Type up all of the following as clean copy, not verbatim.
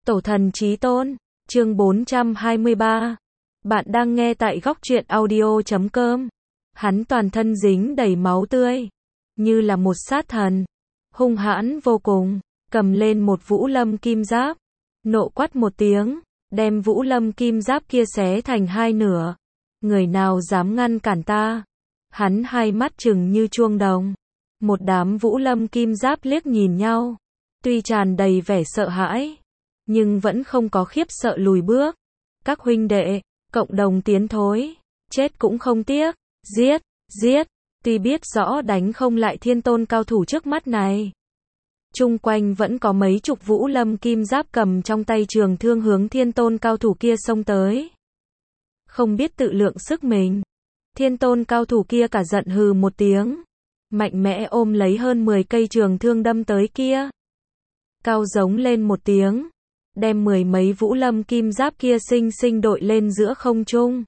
Tổ thần chí tôn, chương 423. Bạn đang nghe tại góc truyện audio.com. Hắn toàn thân dính đầy máu tươi, như là một sát thần, hung hãn vô cùng, cầm lên một vũ lâm kim giáp, nộ quát một tiếng, đem vũ lâm kim giáp kia xé thành hai nửa. Người nào dám ngăn cản ta? Hắn hai mắt trừng như chuông đồng. Một đám vũ lâm kim giáp liếc nhìn nhau, tuy tràn đầy vẻ sợ hãi, nhưng vẫn không có khiếp sợ lùi bước. Các huynh đệ, cộng đồng tiến thối, chết cũng không tiếc, giết, giết, tuy biết rõ đánh không lại thiên tôn cao thủ trước mắt này. Chung quanh vẫn có mấy chục vũ lâm kim giáp cầm trong tay trường thương hướng thiên tôn cao thủ kia xông tới. Không biết tự lượng sức mình, thiên tôn cao thủ kia cả giận hừ một tiếng, mạnh mẽ ôm lấy hơn 10 cây trường thương đâm tới kia. Cao giống lên một tiếng, đem 10 mấy vũ lâm kim giáp kia xinh xinh đội lên giữa không trung.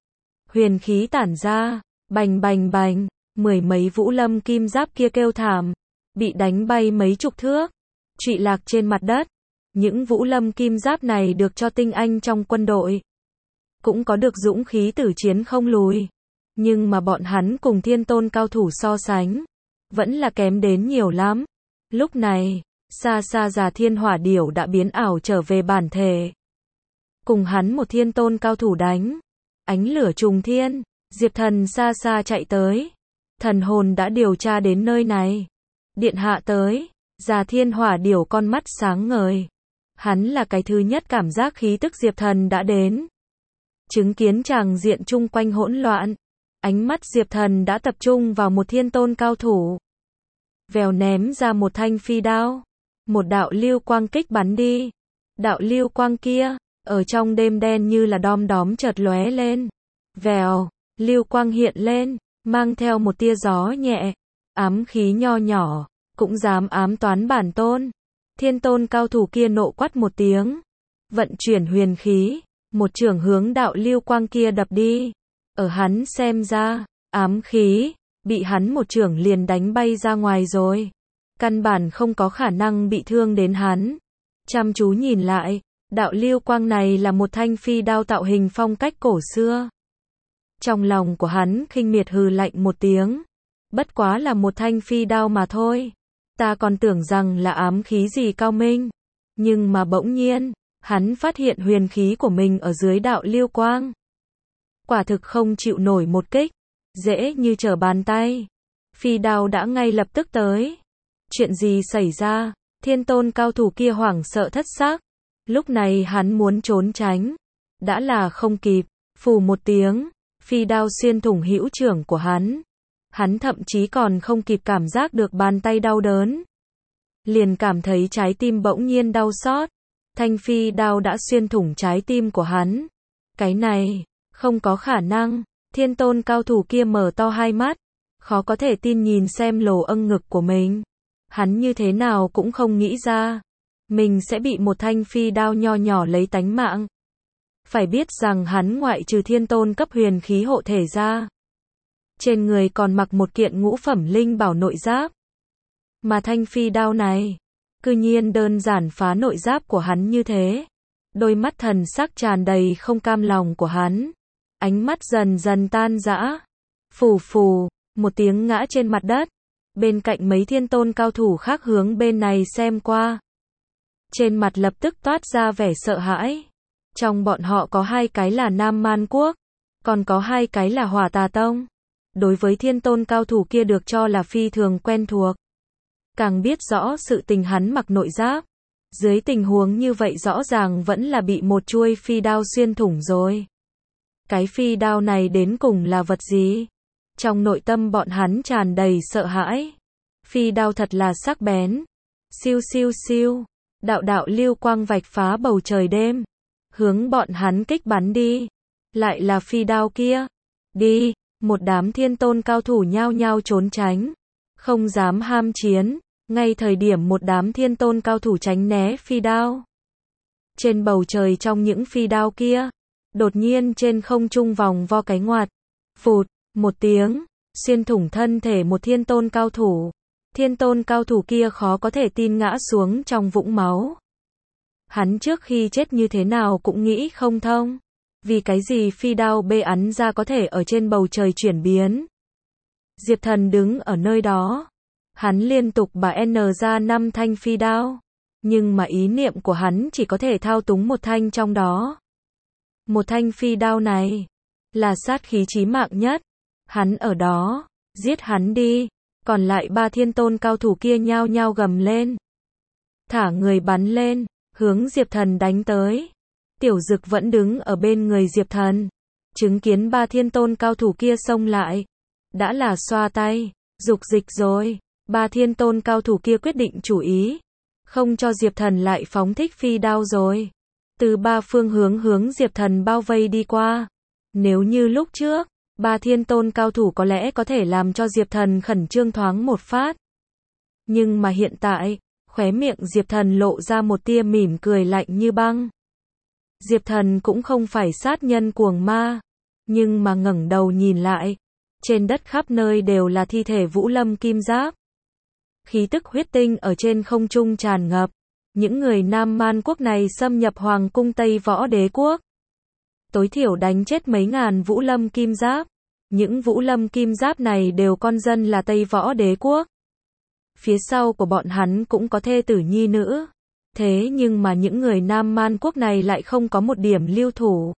Huyền khí tản ra, bành bành bành, 10 mấy vũ lâm kim giáp kia kêu thảm, bị đánh bay mấy chục thước, trụy lạc trên mặt đất. Những vũ lâm kim giáp này được cho tinh anh trong quân đội, cũng có được dũng khí tử chiến không lùi. Nhưng mà bọn hắn cùng thiên tôn cao thủ so sánh, vẫn là kém đến nhiều lắm. Lúc này, xa xa Già Thiên Hỏa Điểu đã biến ảo trở về bản thể. Cùng hắn một thiên tôn cao thủ đánh. Ánh lửa trùng thiên, Diệp Thần xa xa chạy tới. Thần hồn đã điều tra đến nơi này. Điện hạ tới, Già Thiên Hỏa Điểu con mắt sáng ngời. Hắn là cái thứ nhất cảm giác khí tức Diệp Thần đã đến. Chứng kiến tràng diện chung quanh hỗn loạn, ánh mắt Diệp Thần đã tập trung vào một thiên tôn cao thủ. Vèo ném ra một thanh phi đao. Một đạo lưu quang kích bắn đi. Đạo lưu quang kia, ở trong đêm đen như là đom đóm chợt lóe lên. Vèo, lưu quang hiện lên, mang theo một tia gió nhẹ. Ám khí nho nhỏ, cũng dám ám toán bản tôn. Thiên tôn cao thủ kia nộ quát một tiếng. Vận chuyển huyền khí, một chưởng hướng đạo lưu quang kia đập đi. Ở hắn xem ra, ám khí, bị hắn một chưởng liền đánh bay ra ngoài rồi. Căn bản không có khả năng bị thương đến hắn. Chăm chú nhìn lại, đạo lưu quang này là một thanh phi đao tạo hình phong cách cổ xưa. Trong lòng của hắn khinh miệt hừ lạnh một tiếng. Bất quá là một thanh phi đao mà thôi. Ta còn tưởng rằng là ám khí gì cao minh. Nhưng mà bỗng nhiên, hắn phát hiện huyền khí của mình ở dưới đạo lưu quang. Quả thực không chịu nổi một kích, dễ như trở bàn tay. Phi đao đã ngay lập tức tới. Chuyện gì xảy ra? Thiên tôn cao thủ kia hoảng sợ thất xác. Lúc này hắn muốn trốn tránh, đã là không kịp. Phù một tiếng, phi đao xuyên thủng hữu trưởng của hắn. Hắn thậm chí còn không kịp cảm giác được bàn tay đau đớn, liền cảm thấy trái tim bỗng nhiên đau xót. Thanh phi đao đã xuyên thủng trái tim của hắn. Cái này, không có khả năng. Thiên tôn cao thủ kia mở to hai mắt, khó có thể tin nhìn xem lỗ âng ngực của mình. Hắn như thế nào cũng không nghĩ ra, mình sẽ bị một thanh phi đao nho nhỏ lấy tánh mạng. Phải biết rằng hắn ngoại trừ thiên tôn cấp huyền khí hộ thể ra, trên người còn mặc một kiện ngũ phẩm linh bảo nội giáp. Mà thanh phi đao này, cư nhiên đơn giản phá nội giáp của hắn như thế. Đôi mắt thần sắc tràn đầy không cam lòng của hắn. Ánh mắt dần dần tan rã. Phù phù, một tiếng ngã trên mặt đất. Bên cạnh mấy thiên tôn cao thủ khác hướng bên này xem qua. Trên mặt lập tức toát ra vẻ sợ hãi. Trong bọn họ có 2 cái là Nam Man Quốc, còn có 2 cái là Hỏa Tà Tông. Đối với thiên tôn cao thủ kia được cho là phi thường quen thuộc. Càng biết rõ sự tình hắn mặc nội giáp. Dưới tình huống như vậy rõ ràng vẫn là bị một chuôi phi đao xuyên thủng rồi. Cái phi đao này đến cùng là vật gì? Trong nội tâm bọn hắn tràn đầy sợ hãi. Phi đao thật là sắc bén. Siêu siêu siêu. Đạo đạo lưu quang vạch phá bầu trời đêm. Hướng bọn hắn kích bắn đi. Lại là phi đao kia. Đi. Một đám thiên tôn cao thủ nhao nhao trốn tránh. Không dám ham chiến. Ngay thời điểm một đám thiên tôn cao thủ tránh né phi đao. Trên bầu trời trong những phi đao kia, đột nhiên trên không trung vòng vo cái ngoặt. Phụt, một tiếng, xuyên thủng thân thể một thiên tôn cao thủ. Thiên tôn cao thủ kia khó có thể tin ngã xuống trong vũng máu. Hắn trước khi chết như thế nào cũng nghĩ không thông. Vì cái gì phi đao bê ắn ra có thể ở trên bầu trời chuyển biến. Diệp Thần đứng ở nơi đó. Hắn liên tục bả N ra 5 thanh phi đao. Nhưng mà ý niệm của hắn chỉ có thể thao túng một thanh trong đó. Một thanh phi đao này là sát khí chí mạng nhất. Hắn ở đó, giết hắn đi. Còn lại 3 thiên tôn cao thủ kia nhao nhao gầm lên. Thả người bắn lên, hướng Diệp Thần đánh tới. Tiểu Dực vẫn đứng ở bên người Diệp Thần. Chứng kiến 3 thiên tôn cao thủ kia xông lại. Đã là xoa tay, dục dịch rồi. 3 thiên tôn cao thủ kia quyết định chủ ý. Không cho Diệp Thần lại phóng thích phi đao rồi. Từ 3 phương hướng Diệp Thần bao vây đi qua. Nếu như lúc trước, 3 thiên tôn cao thủ có lẽ có thể làm cho Diệp Thần khẩn trương thoáng một phát. Nhưng mà hiện tại, khóe miệng Diệp Thần lộ ra một tia mỉm cười lạnh như băng. Diệp Thần cũng không phải sát nhân cuồng ma, nhưng mà ngẩng đầu nhìn lại, trên đất khắp nơi đều là thi thể Vũ Lâm Kim Giáp. Khí tức huyết tinh ở trên không trung tràn ngập. Những người Nam Man quốc này xâm nhập Hoàng cung Tây Võ Đế quốc. Tối thiểu đánh chết mấy ngàn Vũ Lâm Kim Giáp. Những Vũ Lâm Kim Giáp này đều con dân là Tây Võ Đế quốc. Phía sau của bọn hắn cũng có thê tử nhi nữ. Thế nhưng mà những người Nam Man quốc này lại không có một điểm lưu thủ.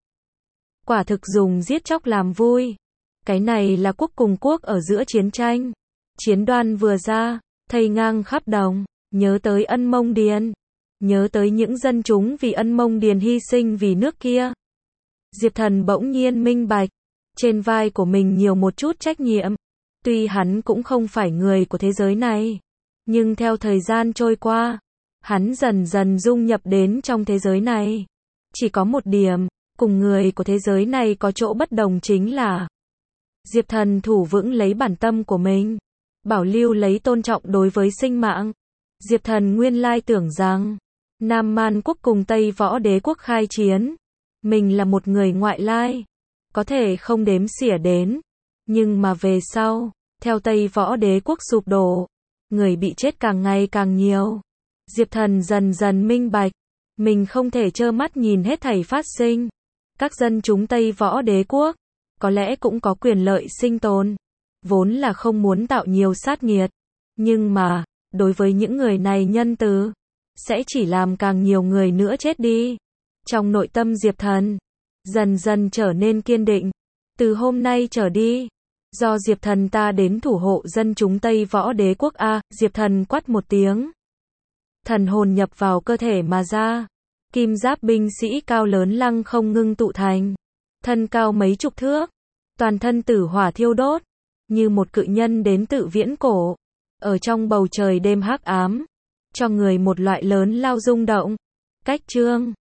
Quả thực dùng giết chóc làm vui. Cái này là quốc cùng quốc ở giữa chiến tranh. Chiến đoan vừa ra, thây ngang khắp đồng, nhớ tới Ân Mông Điền. Nhớ tới những dân chúng vì Ân Mông Điền hy sinh vì nước kia. Diệp Thần bỗng nhiên minh bạch. Trên vai của mình nhiều một chút trách nhiệm. Tuy hắn cũng không phải người của thế giới này. Nhưng theo thời gian trôi qua, hắn dần dần dung nhập đến trong thế giới này. Chỉ có một điểm, cùng người của thế giới này có chỗ bất đồng chính là Diệp Thần thủ vững lấy bản tâm của mình. Bảo lưu lấy tôn trọng đối với sinh mạng. Diệp Thần nguyên lai tưởng rằng Nam Man quốc cùng Tây Võ Đế quốc khai chiến. Mình là một người ngoại lai. Có thể không đếm xỉa đến. Nhưng mà về sau, theo Tây Võ Đế quốc sụp đổ, người bị chết càng ngày càng nhiều. Diệp Thần dần dần minh bạch. Mình không thể trơ mắt nhìn hết thảy phát sinh. Các dân chúng Tây Võ Đế quốc có lẽ cũng có quyền lợi sinh tồn. Vốn là không muốn tạo nhiều sát nghiệt. Nhưng mà, đối với những người này nhân từ, sẽ chỉ làm càng nhiều người nữa chết đi. Trong nội tâm Diệp Thần, dần dần trở nên kiên định. Từ hôm nay trở đi, do Diệp Thần ta đến thủ hộ dân chúng Tây Võ Đế quốc a. Diệp Thần quát một tiếng. Thần hồn nhập vào cơ thể mà ra. Kim giáp binh sĩ cao lớn lăng không ngưng tụ thành. Thân cao mấy chục thước. Toàn thân tử hỏa thiêu đốt. Như một cự nhân đến từ viễn cổ. Ở trong bầu trời đêm hắc ám. Cho người một loại lớn lao rung động. Cách chương